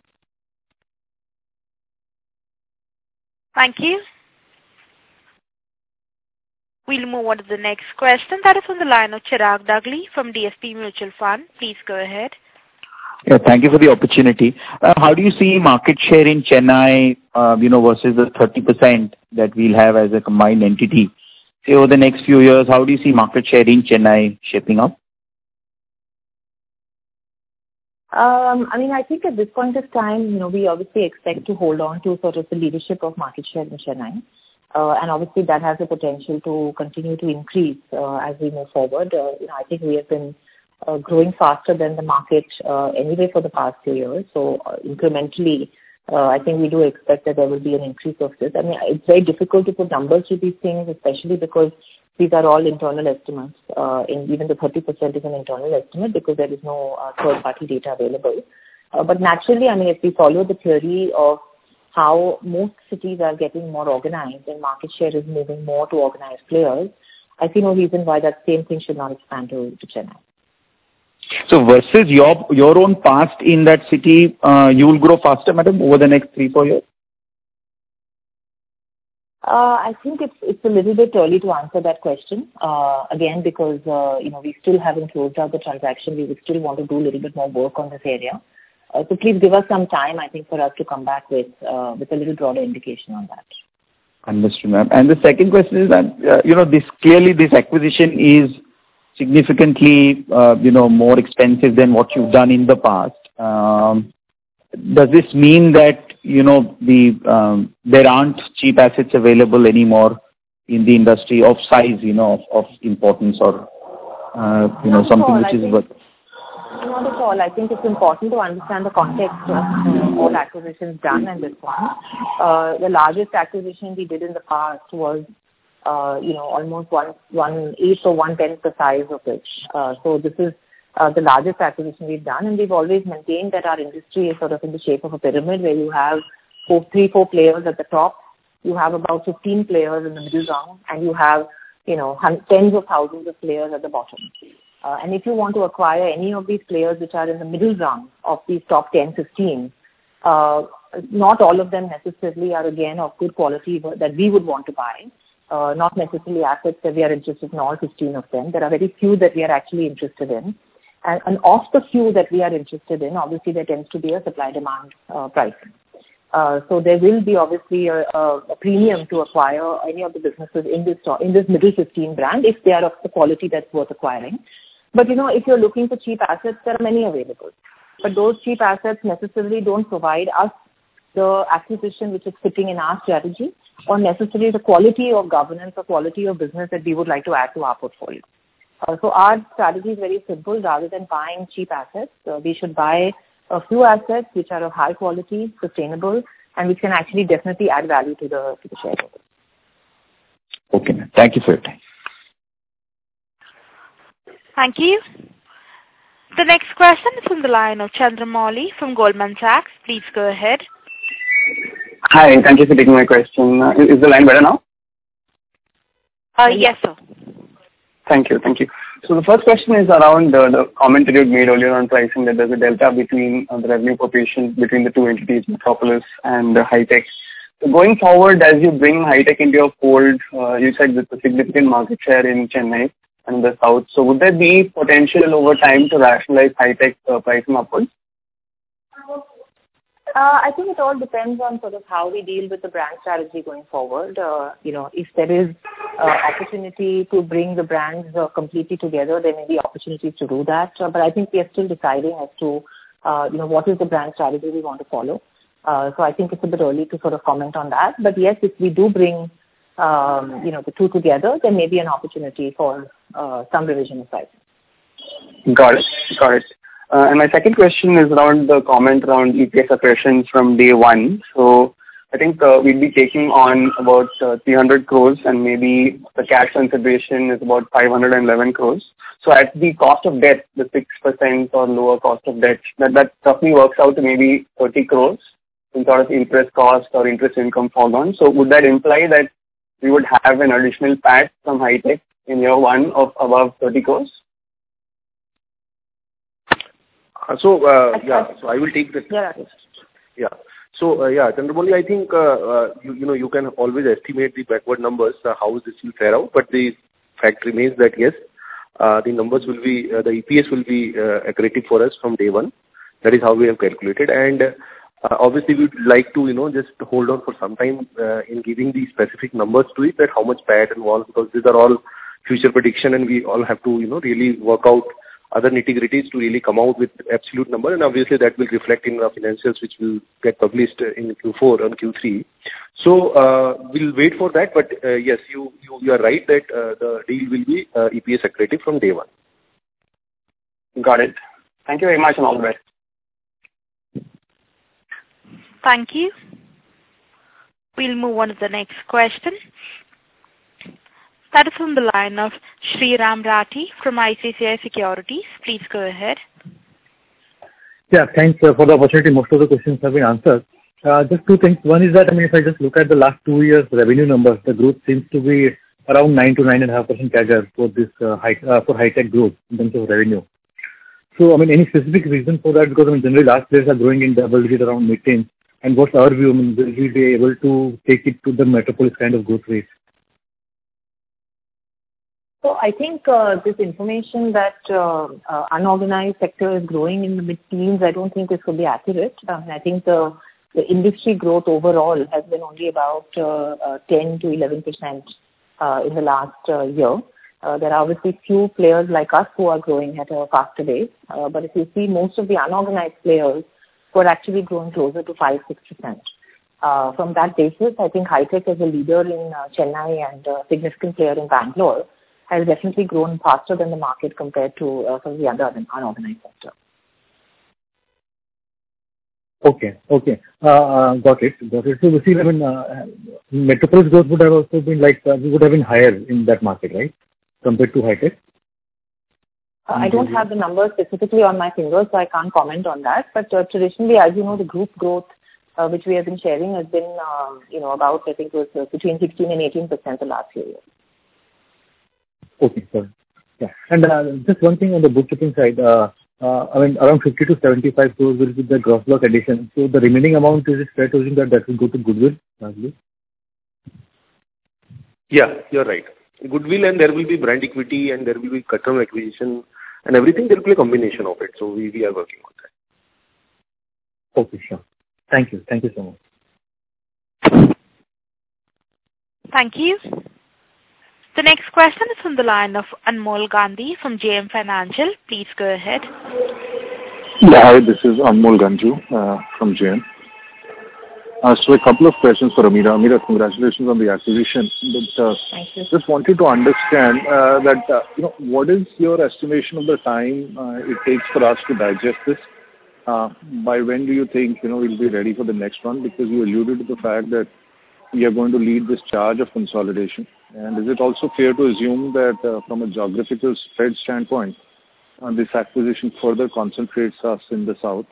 Thank you. We'll move on to the next question. That is on the line of Chirag Dagli from DSP Mutual Fund. Please go ahead. Yeah, thank you for the opportunity. How do you see market share in Chennai, versus the 30% that we'll have as a combined entity? Say over the next few years, how do you see market share in Chennai shaping up? I think at this point of time, we obviously expect to hold on to sort of the leadership of market share in Chennai. And obviously that has the potential to continue to increase as we move forward. I think we have been growing faster than the market anyway for the past few years. So incrementally, I think we do expect that there will be an increase of this. It's very difficult to put numbers to these things, especially because these are all internal estimates. And even the 30% is an internal estimate because there is no third-party data available. But naturally, if we follow the theory of how most cities are getting more organized and market share is moving more to organized players, I see no reason why that same thing should not expand to Chennai. So versus your own past in that city, you will grow faster, madam, over the next 3-4 years? I think it's a little bit early to answer that question. Again, because we still haven't closed out the transaction. We would still want to do a little bit more work on this area. So please give us some time, I think, for us to come back with a little broader indication on that. Understood, ma'am. And the second question is that, this acquisition is significantly, more expensive than what you've done in the past. Does this mean that, there aren't cheap assets available anymore in the industry of size, of importance or, something which is worth? Not at all. I think it's important to understand the context of all acquisitions done and this one. The largest acquisition we did in the past was, almost 1/8 or 1/10 the size of it. So this is the largest acquisition we've done, and we've always maintained that our industry is sort of in the shape of a pyramid where you have 3-4 players at the top, you have about 15 players in the middle round, and you have, tens of thousands of players at the bottom. And if you want to acquire any of these players which are in the middle round of these top 10, 15, not all of them necessarily are again of good quality that we would want to buy. Not necessarily assets that we are interested in all 15 of them. There are very few that we are actually interested in. And of the few that we are interested in, obviously there tends to be a supply-demand pricing. So there will be obviously a premium to acquire any of the businesses in this middle 15 brand if they are of the quality that's worth acquiring. But if you're looking for cheap assets, there are many available. But those cheap assets necessarily don't provide us the acquisition which is fitting in our strategy or necessarily the quality of governance or quality of business that we would like to add to our portfolio. So our strategy is very simple. Rather than buying cheap assets, we should buy a few assets which are of high quality, sustainable, and which can actually definitely add value to the shareholders. Okay, ma'am. Thank you for your time. Thank you. The next question is from the line of Chandramouli from Goldman Sachs. Please go ahead. Hi, thank you for taking my question. Is the line better now? Yes, sir. Thank you. So the first question is around the comment that you made earlier on pricing, that there's a delta between the revenue per patient between the two entities, Metropolis and Hitech. So going forward, as you bring Hitech into your fold, you said there's a significant market share in Chennai and the south. So would there be potential over time to rationalize Hitech pricing upwards? I think it all depends on sort of how we deal with the brand strategy going forward. If there is opportunity to bring the brands completely together, there may be opportunities to do that. But I think we are still deciding as to, what is the brand strategy we want to follow. So I think it's a bit early to sort of comment on that. But yes, if we do bring, the two together, there may be an opportunity for some revision of pricing. Got it. And my second question is around the comment around EPS accretion from day one. So I think we'll be taking on about 300 crores and maybe the cash consideration is about 511 crores. So at the cost of debt, the 6% or lower cost of debt, that roughly works out to maybe 30 crores in sort of interest cost or interest income foregone. So would that imply that we would have an additional PAT from Hitech in year one of above 30 crores? So I will take that. Yeah. So, Chandramouli, I think, you can always estimate the backward numbers, how this will fare out, but the fact remains that, yes, the numbers will be, the EPS will be accretive for us from day one. That is how we have calculated. And obviously, we would like to, just hold on for some time in giving the specific numbers to it, that how much PAT and all, because these are all future prediction and we all have to, really work out other nitty-gritties to really come out with absolute number, and obviously that will reflect in our financials, which will get published in Q4 and Q3. So we'll wait for that, but yes, you are right that the deal will be EPS accretive from day one. Got it. Thank you very much and all the best. Thank you. We'll move on to the next question. That is from the line of Sriram Rathi from ICICI Securities. Please go ahead. Yeah, thanks for the opportunity. Most of the questions have been answered. Just two things. One is that, if I just look at the last 2 years revenue numbers, the growth seems to be around 9 to 9.5% CAGR for this for Hitech growth in terms of revenue. So, any specific reason for that? Because, generally large players are growing in double digit around mid-teens. And what's our view? Will we be able to take it to the Metropolis kind of growth rate? So I think this information that unorganized sector is growing in the mid-teens, I don't think this could be accurate. I think the industry growth overall has been only about 10 to 11% in the last year. There are obviously few players like us who are growing at a faster pace. But if you see most of the unorganized players who are actually growing closer to 5-6%. From that basis, I think Hitech as a leader in Chennai and a significant player in Bangalore has definitely grown faster than the market compared to some of the other unorganized sector. Okay. Got it. So we see, Metropolis growth would have also been would have been higher in that market, right? Compared to Hitech? I don't have the numbers specifically on my fingers, so I can't comment on that. But traditionally, as you know, the group growth, which we have been sharing, has been, about, I think it was between 16 and 18% the last few years. Okay, sir. Yeah. And just one thing on the bookkeeping side, around 50 to 75 crores will be the gross block addition. So the remaining amount, is it fair to assume that will go to goodwill? Yeah, you're right. Goodwill, and there will be brand equity, and there will be customer acquisition, and everything. There will be a combination of it. So we are working on that. Okay, sure. Thank you so much. Thank you. The next question is from the line of Anmol Gandhi from JM Financial. Please go ahead. Yeah, hi, this is Anmol Gandhi from JM. So a couple of questions for Ameera. Ameera, congratulations on the acquisition. But thank you. Just wanted to understand that, what is your estimation of the time it takes for us to digest this? By when do you think, we'll be ready for the next one? Because you alluded to the fact that we are going to lead this charge of consolidation. And is it also fair to assume that from a geographical spread standpoint, this acquisition further concentrates us in the south?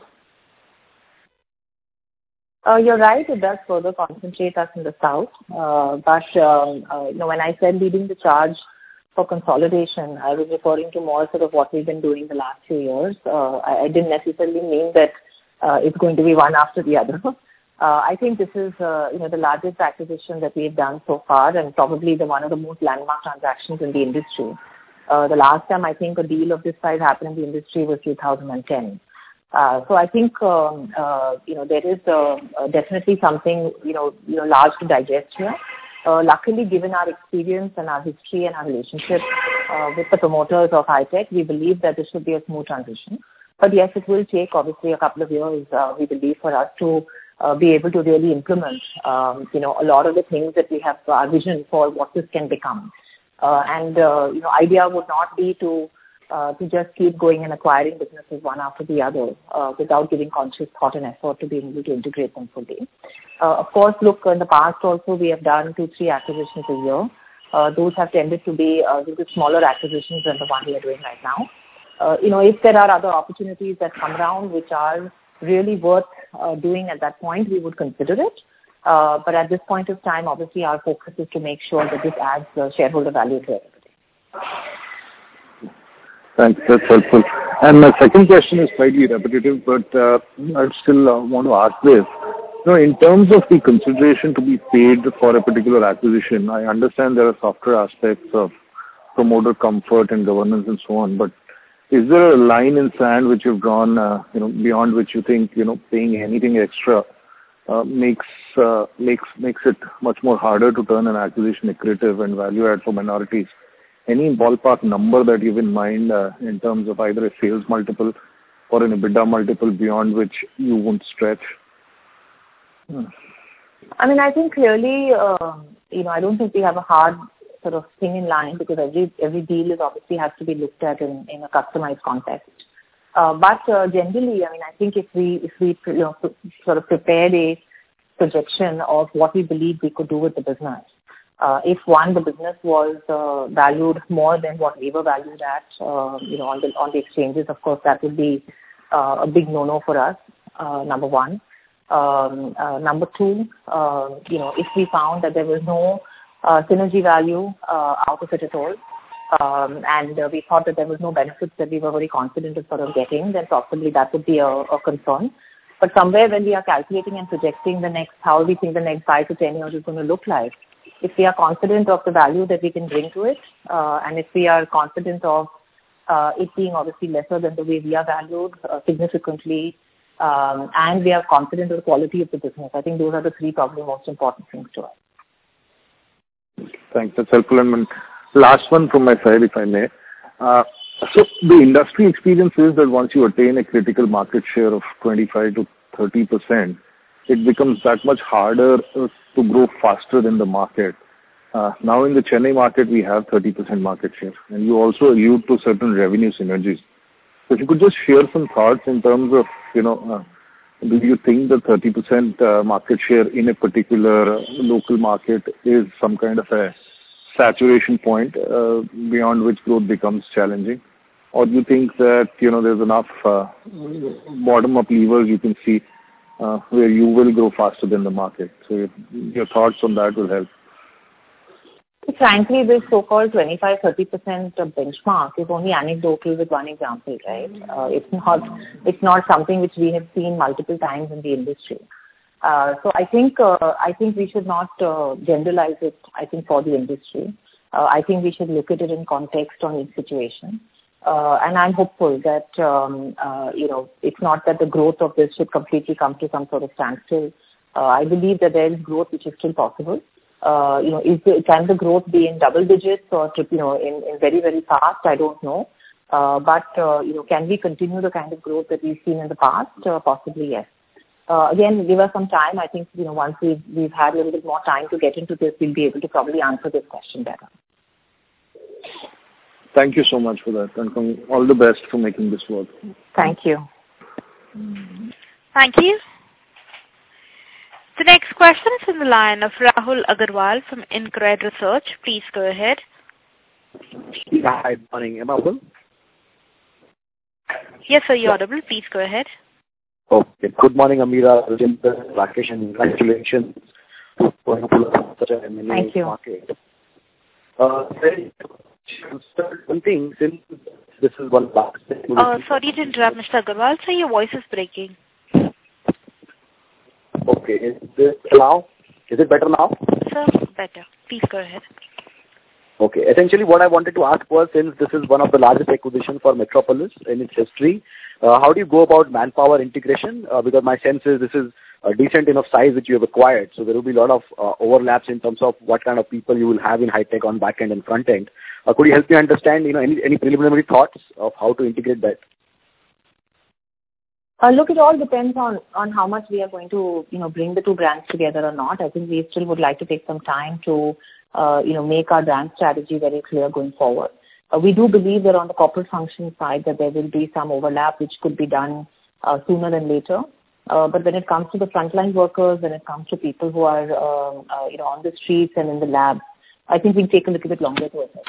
You're right, it does further concentrate us in the south. But when I said leading the charge for consolidation, I was referring to more sort of what we've been doing the last few years. I didn't necessarily mean that it's going to be one after the other. I think this is, the largest acquisition that we've done so far, and probably one of the most landmark transactions in the industry. The last time I think a deal of this size happened in the industry was 2010. So I think, there is definitely something, large to digest here. Luckily, given our experience and our history and our relationship with the promoters of Hitech, we believe that this should be a smooth transition. But yes, it will take obviously a couple of years, we believe, for us to be able to really implement, a lot of the things that we have our vision for what this can become. Idea would not be to to just keep going and acquiring businesses one after the other without giving conscious thought and effort to being able to integrate them fully. Of course, look, in the past also we have done 2-3 acquisitions a year. Those have tended to be a little bit smaller acquisitions than the one we are doing right now. If there are other opportunities that come around which are really worth doing at that point, we would consider it. But at this point of time, obviously, our focus is to make sure that this adds shareholder value to everybody. Thanks. That's helpful. And my second question is slightly repetitive, but I still want to ask this. In terms of the consideration to be paid for a particular acquisition, I understand there are softer aspects of promoter comfort and governance and so on, but is there a line in sand which you've drawn, beyond which you think, paying anything extra makes it much more harder to turn an acquisition accretive and value add for minorities? Any ballpark number that you have in mind in terms of either a sales multiple or an EBITDA multiple beyond which you won't stretch? I think clearly, I don't think we have a hard sort of thing in line because every deal is obviously has to be looked at in a customized context. But generally, I think if we sort of prepared a projection of what we believe we could do with the business, if the business was valued more than what we were valued at, on the exchanges, of course, that would be a big no-no for us. Number one. Number two, if we found that there was no synergy value out of it at all, and we thought that there was no benefits that we were very confident of sort of getting, then possibly that would be a concern. But somewhere when we are calculating and projecting how we think the next 5 to 10 years is going to look like, if we are confident of the value that we can bring to it, and if we are confident of it being obviously lesser than the way we are valued significantly, and we are confident of the quality of the business, I think those are the 3 probably most important things to us. Thanks. That's helpful. And last one from my side, if I may. So the industry experience is that once you attain a critical market share of 25 to 30%, it becomes that much harder to grow faster than the market. Now in the Chennai market, we have 30% market share, and you also allude to certain revenue synergies. So if you could just share some thoughts in terms of, do you think the 30% market share in a particular local market is some kind of a saturation point beyond which growth becomes challenging? Or do you think that, there's enough bottom-up levers you can see where you will grow faster than the market? So your thoughts on that will help. Frankly, this so-called 25-30% benchmark is only anecdotal with one example, right? It's not something which we have seen multiple times in the industry. So I think we should not generalize it. I think for the industry, I think we should look at it in context on each situation. And I'm hopeful that it's not that the growth of this should completely come to some sort of standstill. I believe that there is growth which is still possible. Can the growth be in double digits or in very, very fast? I don't know. But can we continue the kind of growth that we've seen in the past? Possibly, yes. Again, give us some time. I think once we've had a little bit more time to get into this, we'll be able to probably answer this question better. Thank you so much for that, and all the best for making this work. Thank you. Thank you. The next question is in the line of Rahul Agarwal from InCred Research. Please go ahead. Hi, good morning. Am I audible? Yes, sir, you're audible. Please go ahead. Okay. Good morning, Ameera, Rajinder, Rakesh, and congratulations for such an amazing market. One thing, since this is one last... Sorry to interrupt, Mr. Agarwal. Sir, your voice is breaking. Okay. Is it better now? Sir, better. Please go ahead. Okay. Essentially, what I wanted to ask was, since this is one of the largest acquisitions for Metropolis in its history, how do you go about manpower integration? Because my sense is this is a decent enough size which you have acquired, so there will be a lot of overlaps in terms of what kind of people you will have in high tech on back end and front end. Could you help me understand, any preliminary thoughts of how to integrate that? Look, it all depends on how much we are going to, bring the two brands together or not. I think we still would like to take some time to, make our brand strategy very clear going forward. We do believe that on the corporate function side that there will be some overlap which could be done sooner than later. But when it comes to the frontline workers, when it comes to people who are on the streets and in the lab, I think we'll take a little bit longer to assess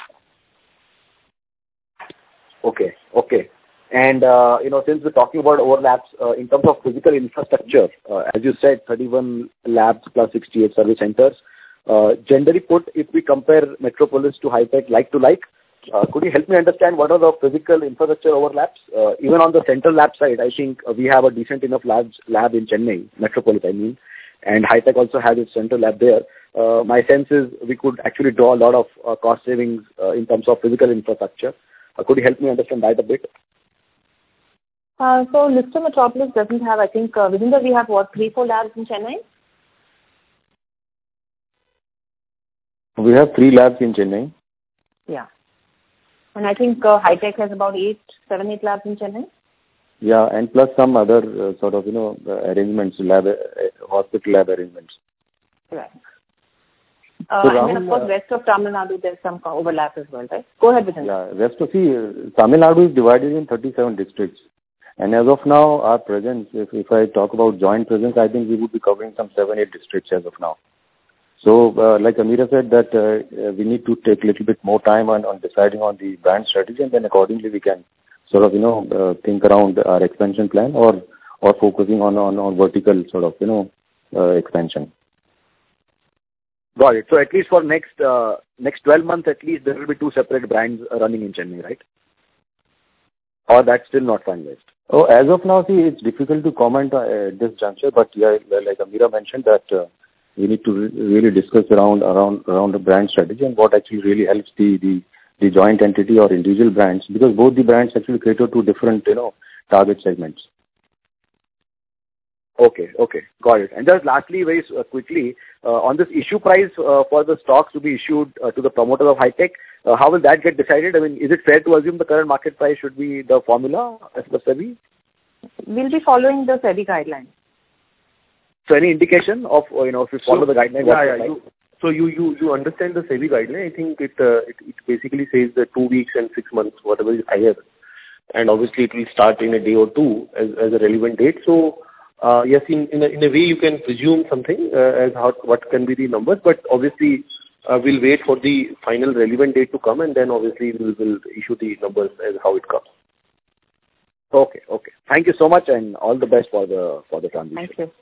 that. Okay. And, since we're talking about overlaps, in terms of physical infrastructure, as you said, 31 labs plus 68 service centers. Generally put, if we compare Metropolis to Hitech like to like, could you help me understand what are the physical infrastructure overlaps? Even on the central lab side, I think we have a decent enough lab in Chennai, Metropolis I mean, and Hitech also has its central lab there. My sense is we could actually draw a lot of cost savings in terms of physical infrastructure. Could you help me understand that a bit? So Lister Metropolis doesn't have, I think, within that we have 3-4 labs in Chennai? We have 3 labs in Chennai. Yeah. And I think Hitech has about 7-8 labs in Chennai? Yeah, and plus some other arrangements, hospital lab arrangements. Right. So and then of course rest of Tamil Nadu there's some overlap as well, right? Go ahead with it. Yeah, Tamil Nadu is divided in 37 districts. And as of now, our presence, if I talk about joint presence, I think we would be covering some 7-8 districts as of now. So, like Ameera said, that we need to take a little bit more time on deciding on the brand strategy, and then accordingly we can think around our expansion plan or focusing on vertical expansion. Got it. So at least for next 12 months, at least there will be 2 separate brands running in Chennai, right? Or that's still not finalized? Oh, as of now, it's difficult to comment at this juncture, but yeah, like Ameera mentioned that we need to really discuss around the brand strategy and what actually really helps the joint entity or individual brands, because both the brands actually cater to different, target segments. Okay, got it. And just lastly, very quickly, on this issue price for the stocks to be issued to the promoter of Hitech, how will that get decided? I mean, is it fair to assume the current market price should be the formula as per SEBI? We'll be following the SEBI guidelines. So any indication of, if you follow the guidelines? Yeah. So you understand the SEBI guideline. I think it basically says that 2 weeks and 6 months, whatever is higher. And obviously it will start in a day or two as a relevant date. So, yes, in a way you can presume something what can be the numbers, but obviously we'll wait for the final relevant date to come, and then obviously we'll issue the numbers as how it comes. Okay. Thank you so much, and all the best for the transition. Thank you.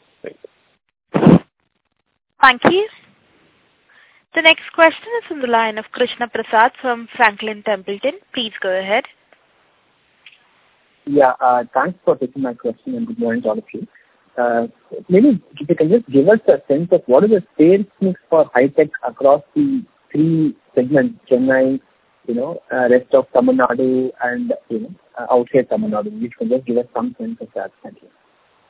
Thank you. The next question is from the line of Krishna Prasad from Franklin Templeton. Please go ahead. Yeah, thanks for taking my question, and good morning to all of you. Maybe if you can just give us a sense of what is the sales mix for Hitech across the 3 segments, Chennai, rest of Tamil Nadu, and outside Tamil Nadu. If you can just give us some sense of that. Thank you.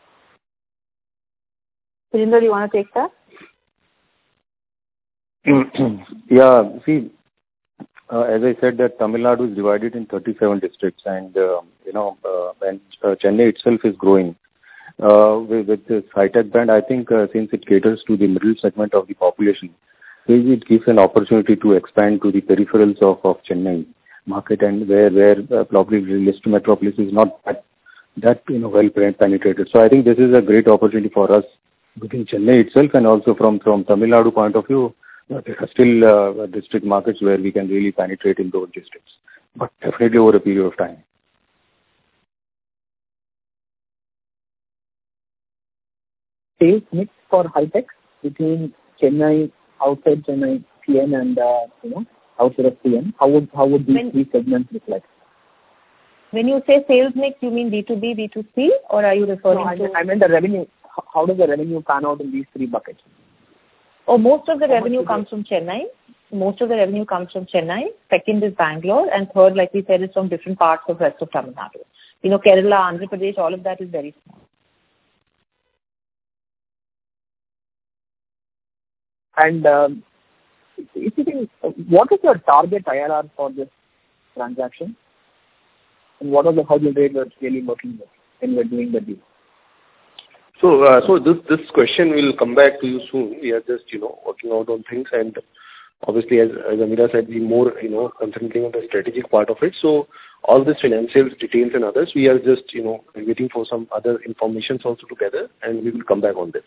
Surinder, you want to take that? Yeah, see, as I said, that Tamil Nadu is divided in 37 districts, and Chennai itself is growing. With this Hitech brand, I think since it caters to the middle segment of the population, it gives an opportunity to expand to the peripherals of Chennai market, and where probably Lister Metropolis is not that well penetrated. So I think this is a great opportunity for us within Chennai itself, and also from Tamil Nadu point of view. There are still district markets where we can really penetrate in those districts, but definitely over a period of time. Sales mix for Hitech between Chennai, outside Chennai, CN, and outside of CN. How would these 3 segments look like? When you say sales mix, you mean B2B, B2C, or are you referring to? I meant the revenue. How does the revenue pan out in these 3 buckets? Oh, most of the revenue comes from Chennai. Second is Bangalore, and third, like we said, is from different parts of rest of Tamil Nadu. Kerala, Andhra Pradesh, all of that is very small. And if you can, what is your target IRR for this transaction? And what are the hurdle rates you're really working with when you're doing the deal? So this question will come back to you soon. We are just working out on things, and Obviously, as Ameera said, we more, concentrating on the strategic part of it. So all this financials, details and others, we are just, waiting for some other information also together, and we will come back on this.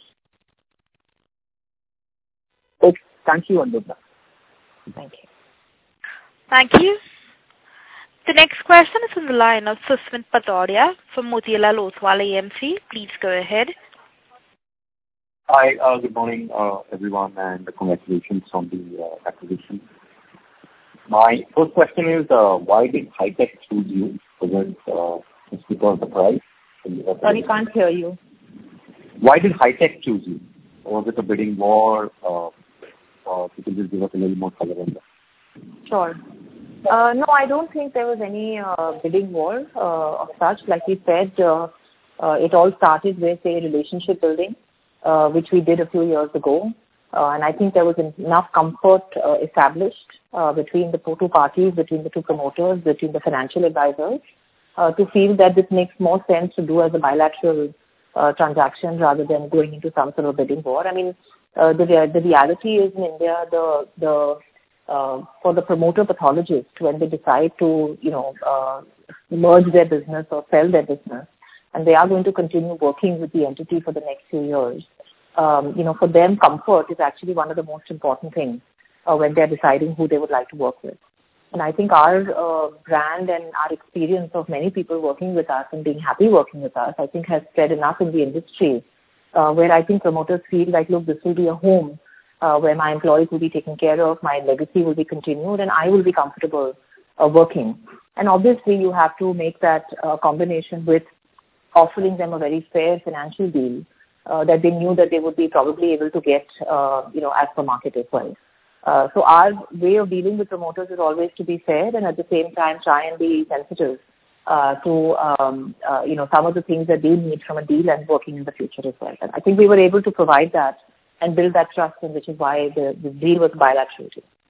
Okay. Thank you, Anurag. Thank you. Thank you. The next question is from the line of Susmit Patodia from Motilal Oswal AMC. Please go ahead. Hi, good morning, everyone, and congratulations on the acquisition. My first question is, why did Hitech choose you? Was it just because of the price? Sorry, can't hear you. Why did Hitech choose you? Or was it a bidding war? Or could you just give us a little more color on that? Sure. No, I don't think there was any bidding war of such. Like we said, it all started with a relationship building, which we did a few years ago. And I think there was enough comfort established between the two parties, between the two promoters, between the financial advisors, to feel that this makes more sense to do as a bilateral transaction rather than going into some sort of bidding war. I mean, the reality is in India, for the promoter pathologist, when they decide to, merge their business or sell their business, and they are going to continue working with the entity for the next few years, for them, comfort is actually one of the most important things when they're deciding who they would like to work with. And I think our brand and our experience of many people working with us and being happy working with us, I think has spread enough in the industry where I think promoters feel like, look, this will be a home where my employees will be taken care of, my legacy will be continued, and I will be comfortable working. And obviously, you have to make that combination with offering them a very fair financial deal that they knew that they would be probably able to get, as per market as well. So our way of dealing with promoters is always to be fair and at the same time try and be sensitive to, some of the things that they need from a deal and working in the future as well. And I think we were able to provide that and build that trust, and which is why the deal was bilateral.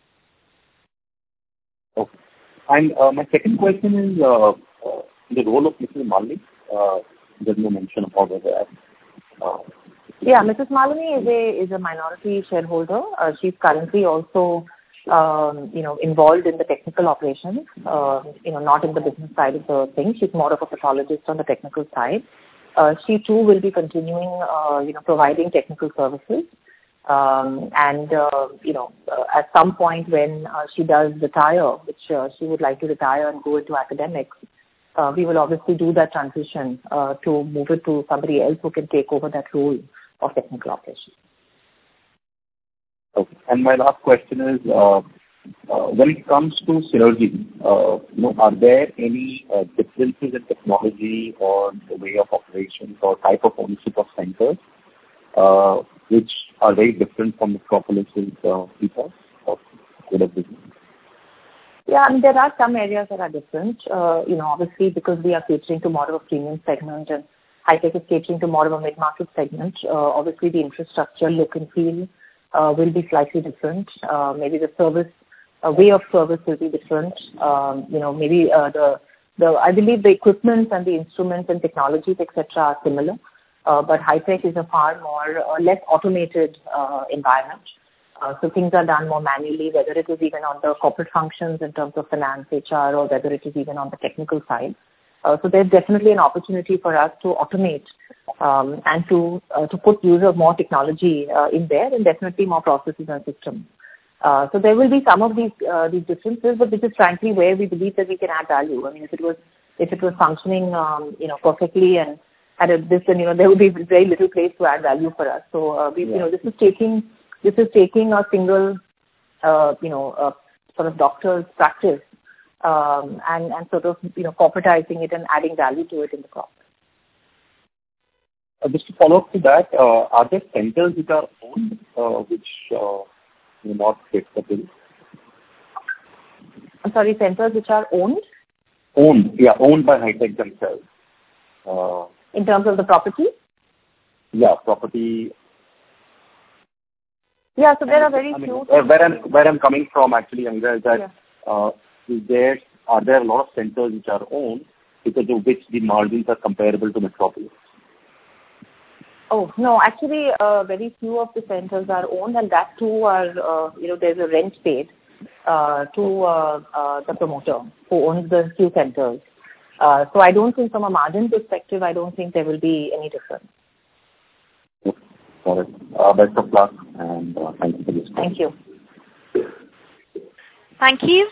Okay. And my second question is the role of Mrs. Malini. There's no mention about that. Yeah, Mrs. Malini is a minority shareholder. She's currently also, involved in the technical operations, not in the business side of the thing. She's more of a pathologist on the technical side. She too will be continuing, providing technical services. At some point when she does retire, which she would like to retire and go into academics, we will obviously do that transition to move it to somebody else who can take over that role of technical operations. Okay. And my last question is, when it comes to synergy, are there any differences in technology or the way of operations or type of ownership of centers, which are very different from Metropolis's people of good of business? Yeah, I mean, there are some areas that are different. Obviously, because we are catering to more of a premium segment and Hitech is catering to more of a mid-market segment, obviously the infrastructure, look and feel will be slightly different. Maybe the service, way of service will be different. Maybe I believe the equipment and the instruments and technologies, etc., are similar. But Hitech is a far more less automated environment. So things are done more manually, whether it is even on the corporate functions in terms of finance, HR, or whether it is even on the technical side. So there's definitely an opportunity for us to automate and to put use of more technology in there, and definitely more processes and systems. So there will be some of these differences, but this is frankly where we believe that we can add value. I mean, if it was functioning, perfectly and at a distance, there would be very little place to add value for us. So this is taking a single, sort of doctor's practice and sort of corporatizing it and adding value to it in the process. Just to follow up to that, are there centers which are owned, which may not fit the bill? I'm sorry, centers which are owned? Owned by Hitech themselves. In terms of the property? Yeah, property. Yeah, so there are very few. Where I'm coming from actually, Angra, is that are there a lot of centers which are owned because of which the margins are comparable to Metropolis? Oh, no, actually, very few of the centers are owned, and that too are, there's a rent paid to the promoter who owns the few centers. So I don't think from a margin perspective, I don't think there will be any difference. Got it. Best of luck, and thank you for this. Thank you. Thank you.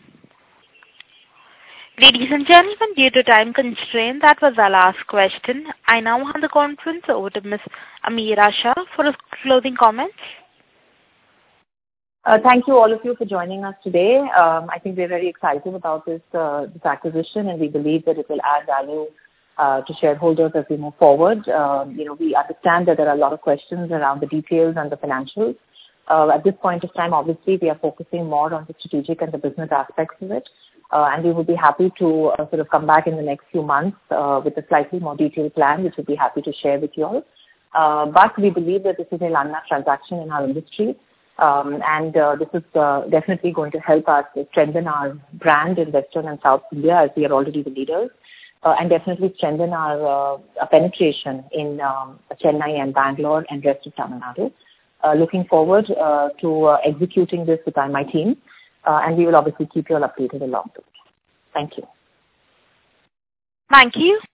Ladies and gentlemen, due to time constraint, that was our last question. I now hand the conference over to Ms. Ameera Shah for his closing comments. Thank you all of you for joining us today. I think we're very excited about this acquisition, and we believe that it will add value to shareholders as we move forward. We understand that there are a lot of questions around the details and the financials. At this point of time, obviously, we are focusing more on the strategic and the business aspects of it. And we would be happy to sort of come back in the next few months with a slightly more detailed plan, which we'll be happy to share with you all. But we believe that this is a landmark transaction in our industry. And this is definitely going to help us strengthen our brand in Western and South India, as we are already the leaders, and definitely strengthen our penetration in Chennai and Bangalore and rest of Tamil Nadu. Looking forward to executing this with my team, and we will obviously keep you all updated along the way. Thank you. Thank you.